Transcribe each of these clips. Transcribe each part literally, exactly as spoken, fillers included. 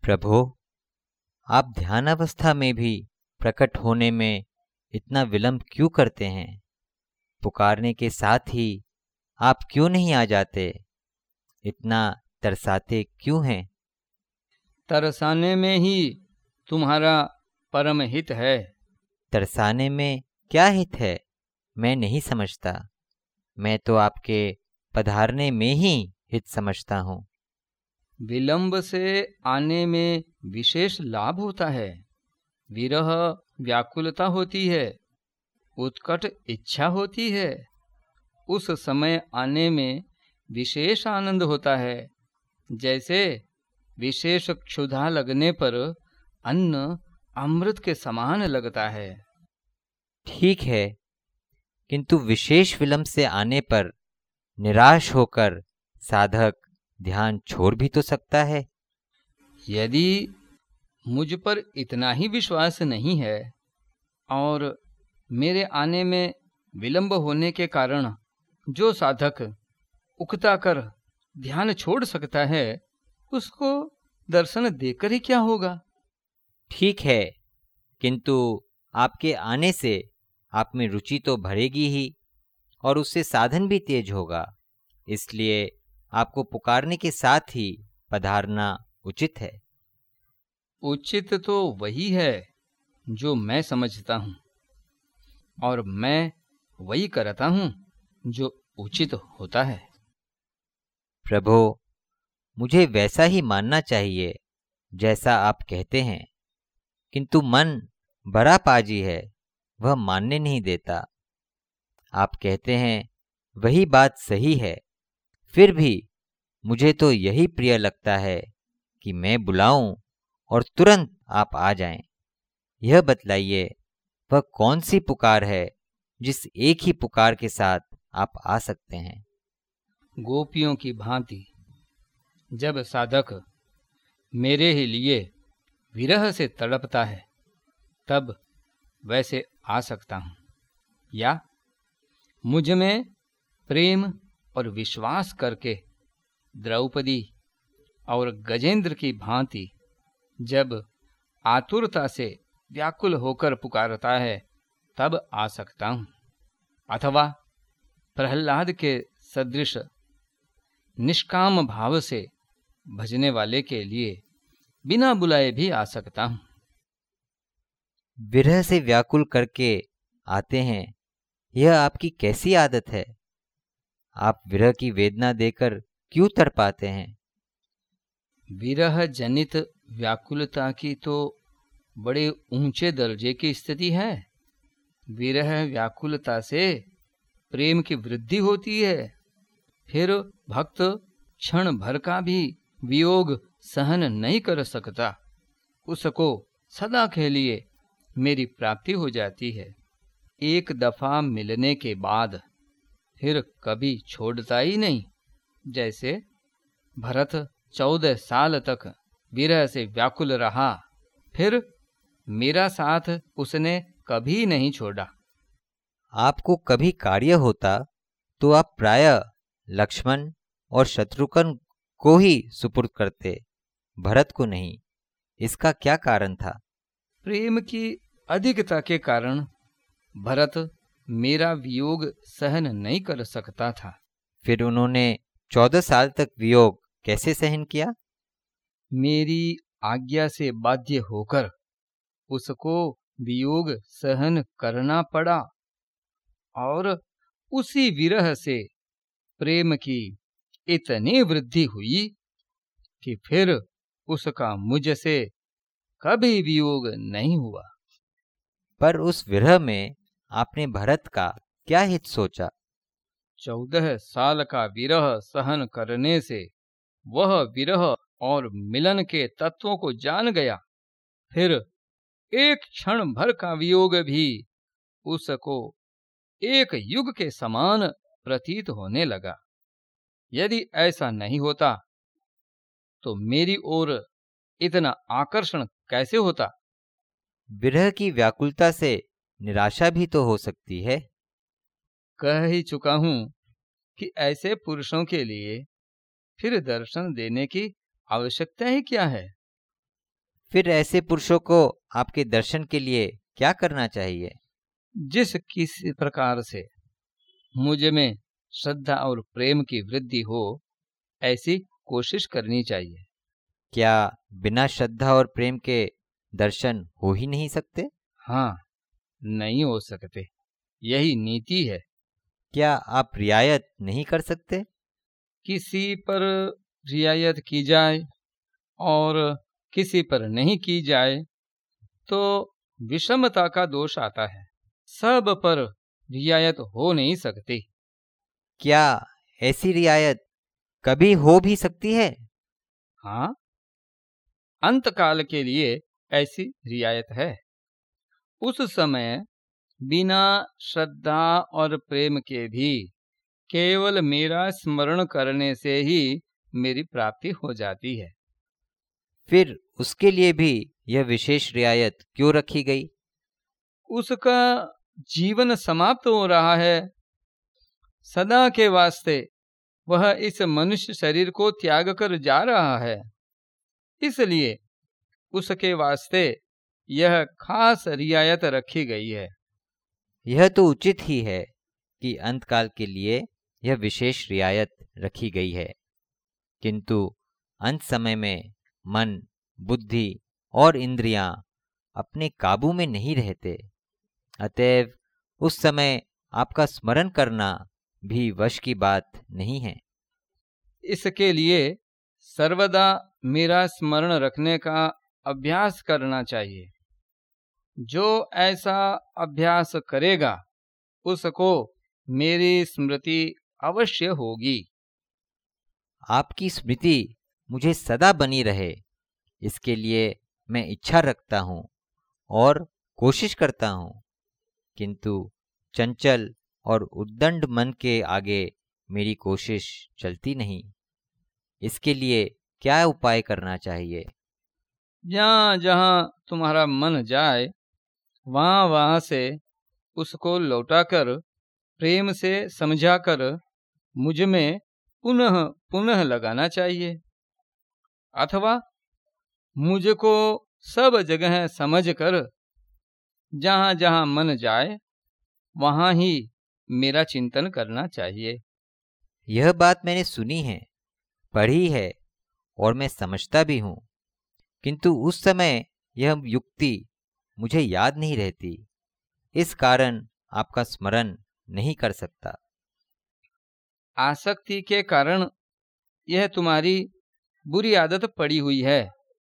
प्रभो, आप ध्यान अवस्था में भी प्रकट होने में इतना विलंब क्यों करते हैं? पुकारने के साथ ही आप क्यों नहीं आ जाते? इतना तरसाते क्यों हैं? तरसाने में ही तुम्हारा परम हित है। तरसाने में क्या हित है? मैं नहीं समझता। मैं तो आपके पधारने में ही हित समझता हूँ। विलंब से आने में विशेष लाभ होता है। विरह व्याकुलता होती है, उत्कट इच्छा होती है। उस समय आने में विशेष आनंद होता है। जैसे विशेष क्षुधा लगने पर अन्न अमृत के समान लगता है। ठीक है, किंतु विशेष विलंब से आने पर निराश होकर साधक ध्यान छोड़ भी तो सकता है। यदि मुझ पर इतना ही विश्वास नहीं है और मेरे आने में विलंब होने के कारण जो साधक उकता कर ध्यान छोड़ सकता है, उसको दर्शन देकर ही क्या होगा? ठीक है, किंतु आपके आने से आप में रुचि तो भरेगी ही और उससे साधन भी तेज होगा। इसलिए आपको पुकारने के साथ ही पधारना उचित है। उचित तो वही है जो मैं समझता हूँ, और मैं वही करता हूँ जो उचित होता है। प्रभो, मुझे वैसा ही मानना चाहिए जैसा आप कहते हैं, किंतु मन बड़ा पाजी है, वह मानने नहीं देता। आप कहते हैं वही बात सही है, फिर भी मुझे तो यही प्रिय लगता है कि मैं बुलाऊं और तुरंत आप आ जाएं। यह बतलाइए, वह कौन सी पुकार है जिस एक ही पुकार के साथ आप आ सकते हैं? गोपियों की भांति जब साधक मेरे ही लिए विरह से तड़पता है, तब वैसे आ सकता हूँ। या मुझ में प्रेम और विश्वास करके द्रौपदी और गजेंद्र की भांति जब आतुरता से व्याकुल होकर पुकारता है, तब आ सकता हूँ। अथवा प्रहलाद के सदृश निष्काम भाव से भजने वाले के लिए बिना बुलाए भी आ सकता हूँ। विरह से व्याकुल करके आते हैं, यह आपकी कैसी आदत है? आप विरह की वेदना देकर क्यों तड़पाते हैं? विरह जनित व्याकुलता की तो बड़े ऊंचे दर्जे की स्थिति है। विरह व्याकुलता से प्रेम की वृद्धि होती है। फिर भक्त क्षण भर का भी वियोग सहन नहीं कर सकता, उसको सदा के लिए मेरी प्राप्ति हो जाती है। एक दफा मिलने के बाद फिर कभी छोड़ता ही नहीं। जैसे भरत चौदह साल तक विरह से व्याकुल रहा, फिर मेरा साथ उसने कभी नहीं छोड़ा। आपको कभी कार्य होता तो आप प्रायः लक्ष्मण और शत्रुघ्न को ही सुपुर्द करते, भरत को नहीं। इसका क्या कारण था? प्रेम की अधिकता के कारण भरत मेरा वियोग सहन नहीं कर सकता था। फिर उन्होंने चौदह साल तक वियोग कैसे सहन किया? मेरी आज्ञा से बाध्य होकर उसको वियोग सहन करना पड़ा, और उसी विरह से प्रेम की इतनी वृद्धि हुई कि फिर उसका मुझसे कभी वियोग नहीं हुआ। पर उस विरह में आपने भरत का क्या हित सोचा? चौदह साल का विरह सहन करने से वह विरह और मिलन के तत्वों को जान गया। फिर एक क्षण भर का वियोग भी उसको एक युग के समान प्रतीत होने लगा। यदि ऐसा नहीं होता तो मेरी ओर इतना आकर्षण कैसे होता? विरह की व्याकुलता से निराशा भी तो हो सकती है। कह ही चुका हूं कि ऐसे पुरुषों के लिए फिर दर्शन देने की आवश्यकता ही क्या है? फिर ऐसे पुरुषों को आपके दर्शन के लिए क्या करना चाहिए? जिस किसी प्रकार से मुझ में श्रद्धा और प्रेम की वृद्धि हो, ऐसी कोशिश करनी चाहिए। क्या बिना श्रद्धा और प्रेम के दर्शन हो ही नहीं सकते? हाँ, नहीं हो सकते, यही नीति है। क्या आप रियायत नहीं कर सकते? किसी पर रियायत की जाए और किसी पर नहीं की जाए तो विषमता का दोष आता है। सब पर रियायत हो नहीं सकती। क्या ऐसी रियायत कभी हो भी सकती है? हाँ, अंतकाल के लिए ऐसी रियायत है। उस समय बिना श्रद्धा और प्रेम के भी केवल मेरा स्मरण करने से ही मेरी प्राप्ति हो जाती है। फिर उसके लिए भी यह विशेष रियायत क्यों रखी गई? उसका जीवन समाप्त हो रहा है। सदा के वास्ते वह इस मनुष्य शरीर को त्याग कर जा रहा है, इसलिए उसके वास्ते यह खास रियायत रखी गई है। यह तो उचित ही है कि अंतकाल के लिए यह विशेष रियायत रखी गई है, किंतु अंत समय में मन, बुद्धि और इंद्रियां अपने काबू में नहीं रहते। अतएव उस समय आपका स्मरण करना भी वश की बात नहीं है। इसके लिए सर्वदा मेरा स्मरण रखने का अभ्यास करना चाहिए। जो ऐसा अभ्यास करेगा उसको मेरी स्मृति अवश्य होगी। आपकी स्मृति मुझे सदा बनी रहे, इसके लिए मैं इच्छा रखता हूँ और कोशिश करता हूँ, किंतु चंचल और उद्दंड मन के आगे मेरी कोशिश चलती नहीं। इसके लिए क्या उपाय करना चाहिए? जहाँ जहाँ तुम्हारा मन जाए वहाँ वहाँ से उसको लौटाकर प्रेम से समझाकर मुझ में पुनः पुनः लगाना चाहिए, अथवा मुझको सब जगह समझकर जहाँ जहाँ मन जाए वहाँ ही मेरा चिंतन करना चाहिए। यह बात मैंने सुनी है, पढ़ी है और मैं समझता भी हूँ, किंतु उस समय यह युक्ति मुझे याद नहीं रहती, इस कारण आपका स्मरण नहीं कर सकता। आसक्ति के कारण यह तुम्हारी बुरी आदत पड़ी हुई है,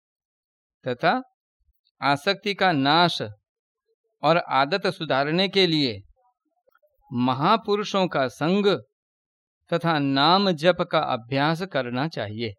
तथा आसक्ति का नाश और आदत सुधारने के लिए महापुरुषों का संग तथा नाम जप का अभ्यास करना चाहिए।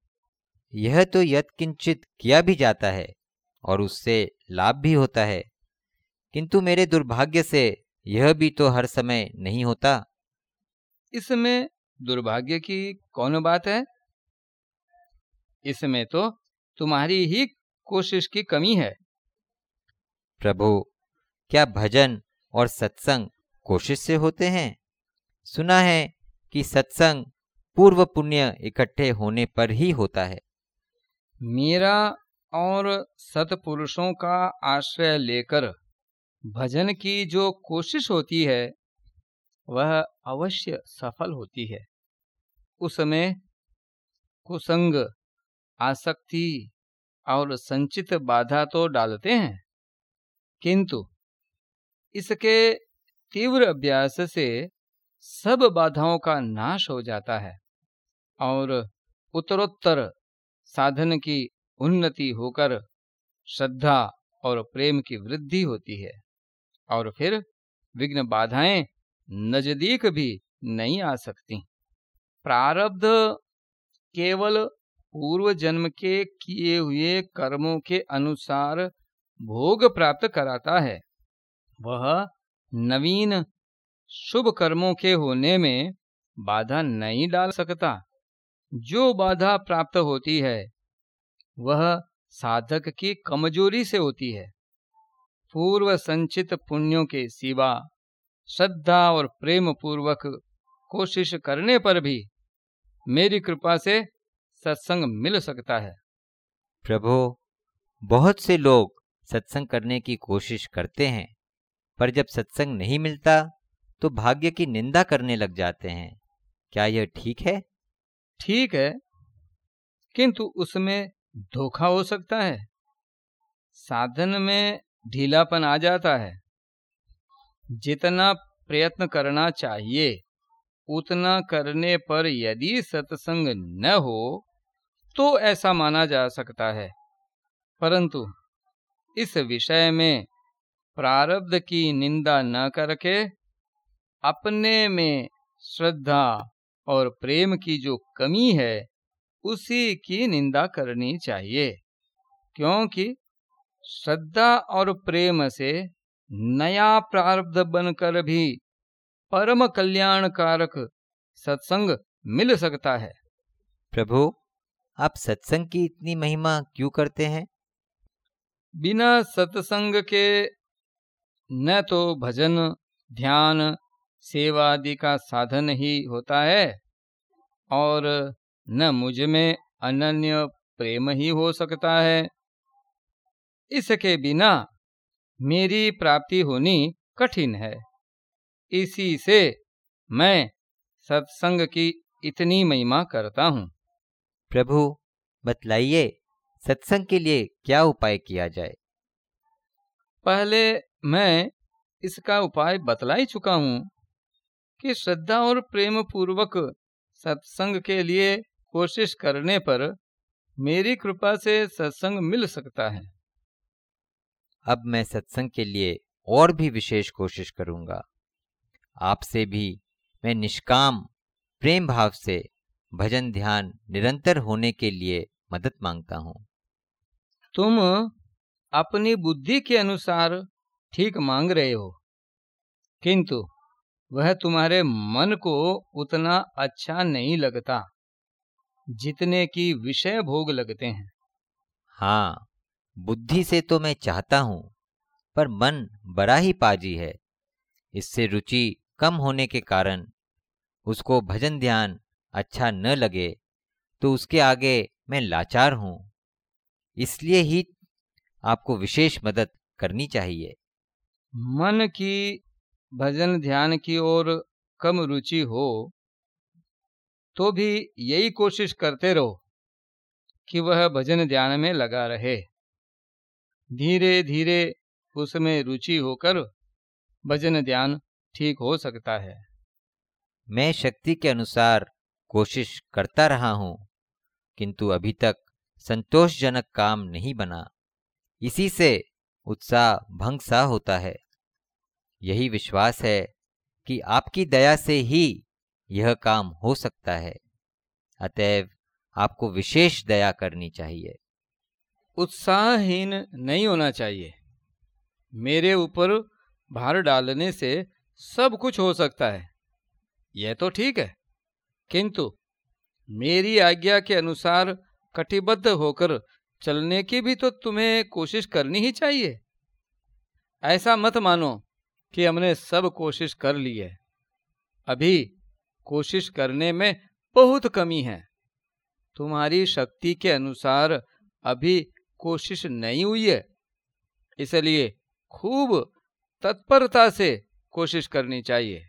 यह तो यत्किंचित किया भी जाता है और उससे लाभ भी होता है, किंतु मेरे दुर्भाग्य से यह भी तो हर समय नहीं होता। इसमें दुर्भाग्य की कौन बात है? इसमें तो तुम्हारी ही कोशिश की कमी है। प्रभु, क्या भजन और सत्संग कोशिश से होते हैं? सुना है कि सत्संग पूर्व पुण्य इकट्ठे होने पर ही होता है। मेरा और सत्पुरुषों का आश्रय लेकर भजन की जो कोशिश होती है वह अवश्य सफल होती है। उसमें कुसंग, आसक्ति और संचित बाधा तो डालते हैं, किंतु इसके तीव्र अभ्यास से सब बाधाओं का नाश हो जाता है और उत्तरोत्तर साधन की उन्नति होकर श्रद्धा और प्रेम की वृद्धि होती है, और फिर विघ्न बाधाएं नजदीक भी नहीं आ सकती। प्रारब्ध केवल पूर्व जन्म के किए हुए कर्मों के अनुसार भोग प्राप्त कराता है, वह नवीन शुभ कर्मों के होने में बाधा नहीं डाल सकता। जो बाधा प्राप्त होती है वह साधक की कमजोरी से होती है। पूर्व संचित पुण्यों के सिवा श्रद्धा और प्रेम पूर्वक कोशिश करने पर भी मेरी कृपा से सत्संग मिल सकता है। प्रभु, बहुत से लोग सत्संग करने की कोशिश करते हैं, पर जब सत्संग नहीं मिलता तो भाग्य की निंदा करने लग जाते हैं। क्या यह ठीक है? ठीक है, किंतु उसमें धोखा हो सकता है। साधन में ढीलापन आ जाता है। जितना प्रयत्न करना चाहिए उतना करने पर यदि सत्संग न हो तो ऐसा माना जा सकता है, परंतु इस विषय में प्रारब्ध की निंदा न करके अपने में श्रद्धा और प्रेम की जो कमी है उसी की निंदा करनी चाहिए, क्योंकि श्रद्धा और प्रेम से नया प्रारब्ध बनकर भी परम कल्याणकारक सत्संग मिल सकता है। प्रभु, आप सत्संग की इतनी महिमा क्यों करते हैं? बिना सत्संग के न तो भजन, ध्यान, सेवा आदि का साधन ही होता है और न मुझ में अनन्य प्रेम ही हो सकता है। इसके बिना मेरी प्राप्ति होनी कठिन है। इसी से मैं सत्संग की इतनी महिमा करता हूँ। प्रभु, बतलाइए, सत्संग के लिए क्या उपाय किया जाए? पहले मैं इसका उपाय बतला ही चुका हूँ कि श्रद्धा और प्रेम पूर्वक सत्संग के लिए कोशिश करने पर मेरी कृपा से सत्संग मिल सकता है। अब मैं सत्संग के लिए और भी विशेष कोशिश करूंगा। आपसे भी मैं निष्काम प्रेम भाव से भजन ध्यान निरंतर होने के लिए मदद मांगता हूँ। तुम अपनी बुद्धि के अनुसार ठीक मांग रहे हो, किंतु वह तुम्हारे मन को उतना अच्छा नहीं लगता जितने की विषय भोग लगते हैं। हाँ, बुद्धि से तो मैं चाहता हूँ, पर मन बड़ा ही पाजी है। इससे रुचि कम होने के कारण उसको भजन ध्यान अच्छा न लगे तो उसके आगे मैं लाचार हूँ। इसलिए ही आपको विशेष मदद करनी चाहिए। मन की भजन ध्यान की ओर कम रुचि हो तो भी यही कोशिश करते रहो कि वह भजन ध्यान में लगा रहे। धीरे धीरे उसमें रुचि होकर भजन ध्यान ठीक हो सकता है। मैं शक्ति के अनुसार कोशिश करता रहा हूँ, किंतु अभी तक संतोषजनक काम नहीं बना। इसी से उत्साह भंग सा होता है। यही विश्वास है कि आपकी दया से ही यह काम हो सकता है। अतएव आपको विशेष दया करनी चाहिए। उत्साहहीन नहीं होना चाहिए। मेरे ऊपर भार डालने से सब कुछ हो सकता है, यह तो ठीक है, किंतु मेरी आज्ञा के अनुसार कटिबद्ध होकर चलने की भी तो तुम्हें कोशिश करनी ही चाहिए। ऐसा मत मानो कि हमने सब कोशिश कर ली है। अभी कोशिश करने में बहुत कमी है। तुम्हारी शक्ति के अनुसार अभी कोशिश नहीं हुई है, इसलिए खूब तत्परता से कोशिश करनी चाहिए।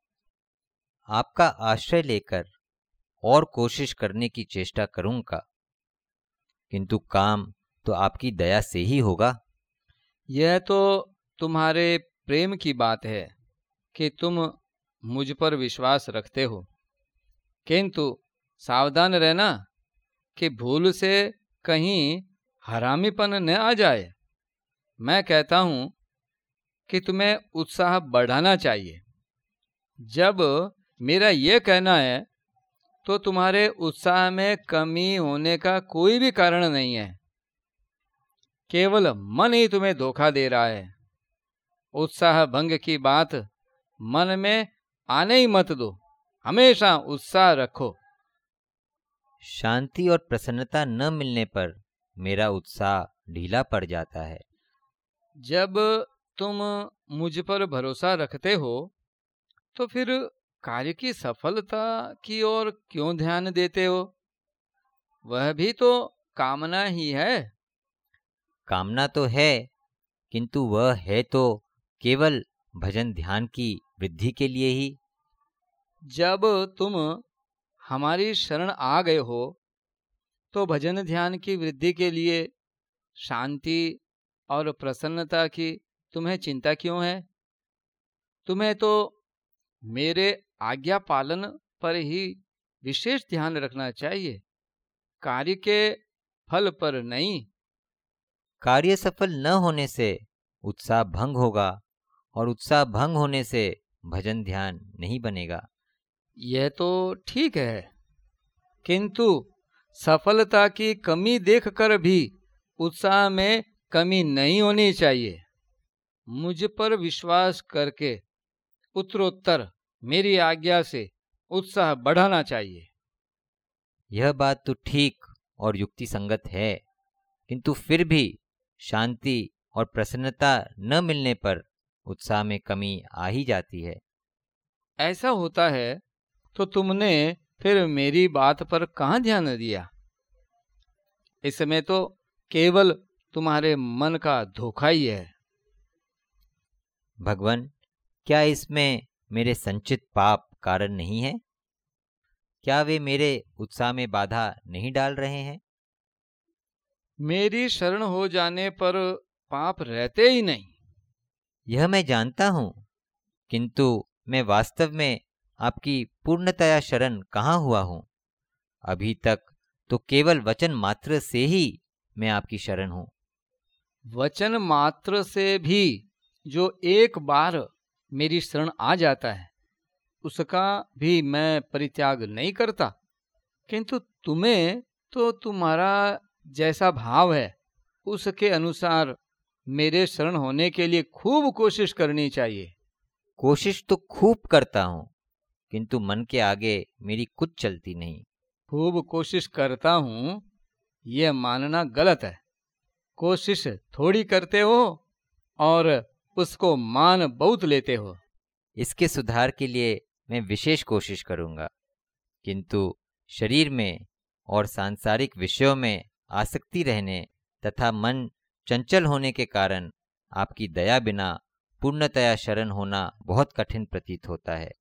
आपका आश्रय लेकर और कोशिश करने की चेष्टा करूंगा, किंतु काम तो आपकी दया से ही होगा। यह तो तुम्हारे प्रेम की बात है कि तुम मुझ पर विश्वास रखते हो, किंतु सावधान रहना कि भूल से कहीं हरामीपन न आ जाए। मैं कहता हूं कि तुम्हें उत्साह बढ़ाना चाहिए। जब मेरा यह कहना है तो तुम्हारे उत्साह में कमी होने का कोई भी कारण नहीं है। केवल मन ही तुम्हें धोखा दे रहा है। उत्साह भंग की बात मन में आने ही मत दो। हमेशा उत्साह रखो। शांति और प्रसन्नता न मिलने पर मेरा उत्साह ढीला पड़ जाता है। जब तुम मुझ पर भरोसा रखते हो तो फिर कार्य की सफलता की ओर क्यों ध्यान देते हो? वह भी तो कामना ही है। कामना तो है, किंतु वह है तो केवल भजन ध्यान की वृद्धि के लिए ही। जब तुम हमारी शरण आ गए हो तो भजन ध्यान की वृद्धि के लिए शांति और प्रसन्नता की तुम्हें चिंता क्यों है? तुम्हें तो मेरे आज्ञा पालन पर ही विशेष ध्यान रखना चाहिए, कार्य के फल पर नहीं। कार्य सफल न होने से उत्साह भंग होगा और उत्साह भंग होने से भजन ध्यान नहीं बनेगा। यह तो ठीक है, किंतु सफलता की कमी देखकर भी उत्साह में कमी नहीं होनी चाहिए। मुझ पर विश्वास करके उत्तरोत्तर मेरी आज्ञा से उत्साह बढ़ाना चाहिए। यह बात तो ठीक और युक्ति संगत है, किंतु फिर भी शांति और प्रसन्नता न मिलने पर उत्साह में कमी आ ही जाती है। ऐसा होता है तो तुमने फिर मेरी बात पर कहाँ ध्यान दिया? इसमें तो केवल तुम्हारे मन का धोखा ही है। भगवान, क्या इसमें मेरे संचित पाप कारण नहीं है? क्या वे मेरे उत्साह में बाधा नहीं डाल रहे हैं? मेरी शरण हो जाने पर पाप रहते ही नहीं। यह मैं जानता हूं, किंतु मैं वास्तव में आपकी पूर्णतया शरण कहाँ हुआ हूं? अभी तक तो केवल वचन मात्र से ही मैं आपकी शरण हूं। वचन मात्र से भी जो एक बार मेरी शरण आ जाता है उसका भी मैं परित्याग नहीं करता, किंतु तुम्हें तो तुम्हारा जैसा भाव है उसके अनुसार मेरे शरण होने के लिए खूब कोशिश करनी चाहिए। कोशिश तो खूब करता हूं, किंतु मन के आगे मेरी कुछ चलती नहीं। खूब कोशिश करता हूं यह मानना गलत है। कोशिश थोड़ी करते हो और उसको मान बहुत लेते हो। इसके सुधार के लिए मैं विशेष कोशिश करूंगा, किंतु शरीर में और सांसारिक विषयों में आसक्ति रहने तथा मन चंचल होने के कारण आपकी दया बिना पूर्णतया शरण होना बहुत कठिन प्रतीत होता है।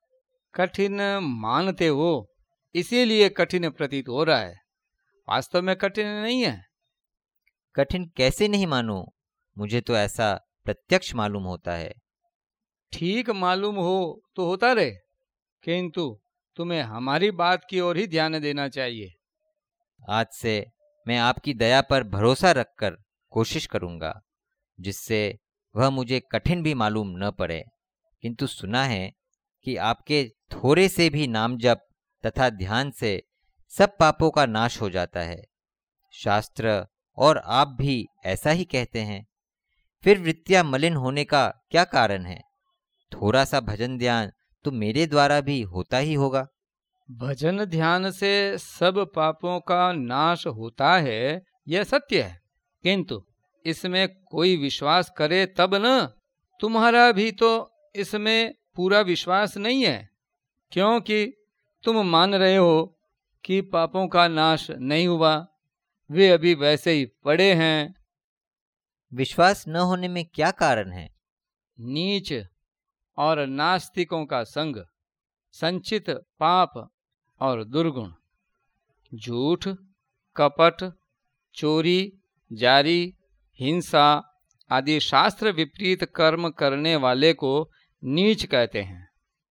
कठिन मानते हो इसीलिए कठिन प्रतीत हो रहा है, वास्तव में कठिन नहीं है। कठिन कैसे नहीं मानूं? मुझे तो ऐसा प्रत्यक्ष मालूम होता है। ठीक मालूम हो तो होता रहे, किंतु तुम्हें हमारी बात की ओर ही ध्यान देना चाहिए। आज से मैं आपकी दया पर भरोसा रखकर कोशिश करूंगा, जिससे वह मुझे कठिन भी मालूम न पड़े। किंतु सुना है कि आपके थोड़े से भी नाम जप तथा ध्यान से सब पापों का नाश हो जाता है। शास्त्र और आप भी ऐसा ही कहते हैं। फिर वृत्तियां मलिन होने का क्या कारण है? थोड़ा सा भजन ध्यान तो मेरे द्वारा भी होता ही होगा। भजन ध्यान से सब पापों का नाश होता है, यह सत्य है, किंतु इसमें कोई विश्वास करे तब न। तुम्हारा भी तो इसमें पूरा विश्वास नहीं है, क्योंकि तुम मान रहे हो कि पापों का नाश नहीं हुआ, वे अभी वैसे ही पड़े हैं। विश्वास न होने में क्या कारण है? नीच और नास्तिकों का संग, संचित पाप और दुर्गुण, झूठ, कपट, चोरी, जारी, हिंसा आदि शास्त्र विपरीत कर्म करने वाले को नीच कहते हैं।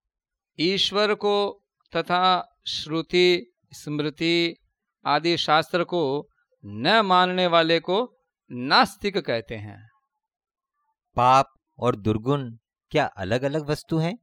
ईश्वर को तथा श्रुति स्मृति आदि शास्त्र को न मानने वाले को नास्तिक कहते हैं। पाप और दुर्गुण क्या अलग अलग वस्तु हैं?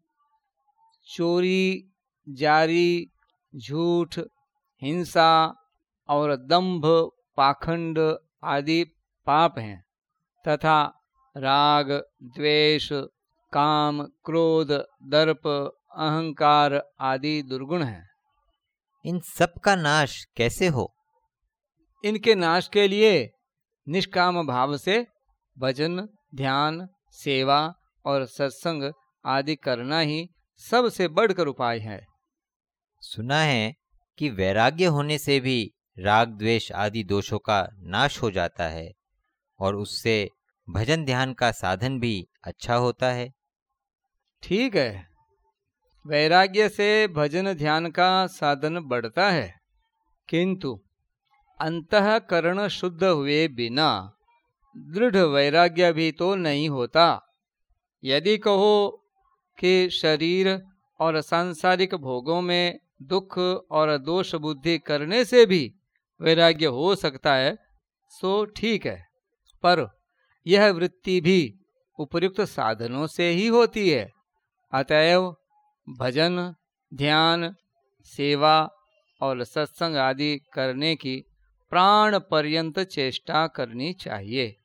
चोरी, जारी, झूठ, हिंसा और दंभ, पाखंड आदि पाप हैं, तथा राग, द्वेष, काम, क्रोध, दर्प, अहंकार आदि दुर्गुण हैं। इन सब का नाश कैसे हो? इनके नाश के लिए निष्काम भाव से भजन, ध्यान, सेवा और सत्संग आदि करना ही सबसे बढ़कर उपाय है। सुना है कि वैराग्य होने से भी राग द्वेष आदि दोषों का नाश हो जाता है और उससे भजन ध्यान का साधन भी अच्छा होता है। ठीक है, वैराग्य से भजन ध्यान का साधन बढ़ता है, किंतु अंतःकरण शुद्ध हुए बिना दृढ़ वैराग्य भी तो नहीं होता। यदि कहो कि शरीर और सांसारिक भोगों में दुख और दोष बुद्धि करने से भी वैराग्य हो सकता है, सो ठीक है, पर यह वृत्ति भी उपर्युक्त साधनों से ही होती है। अतएव भजन ध्यान सेवा और सत्संग आदि करने की प्राण पर्यंत चेष्टा करनी चाहिए।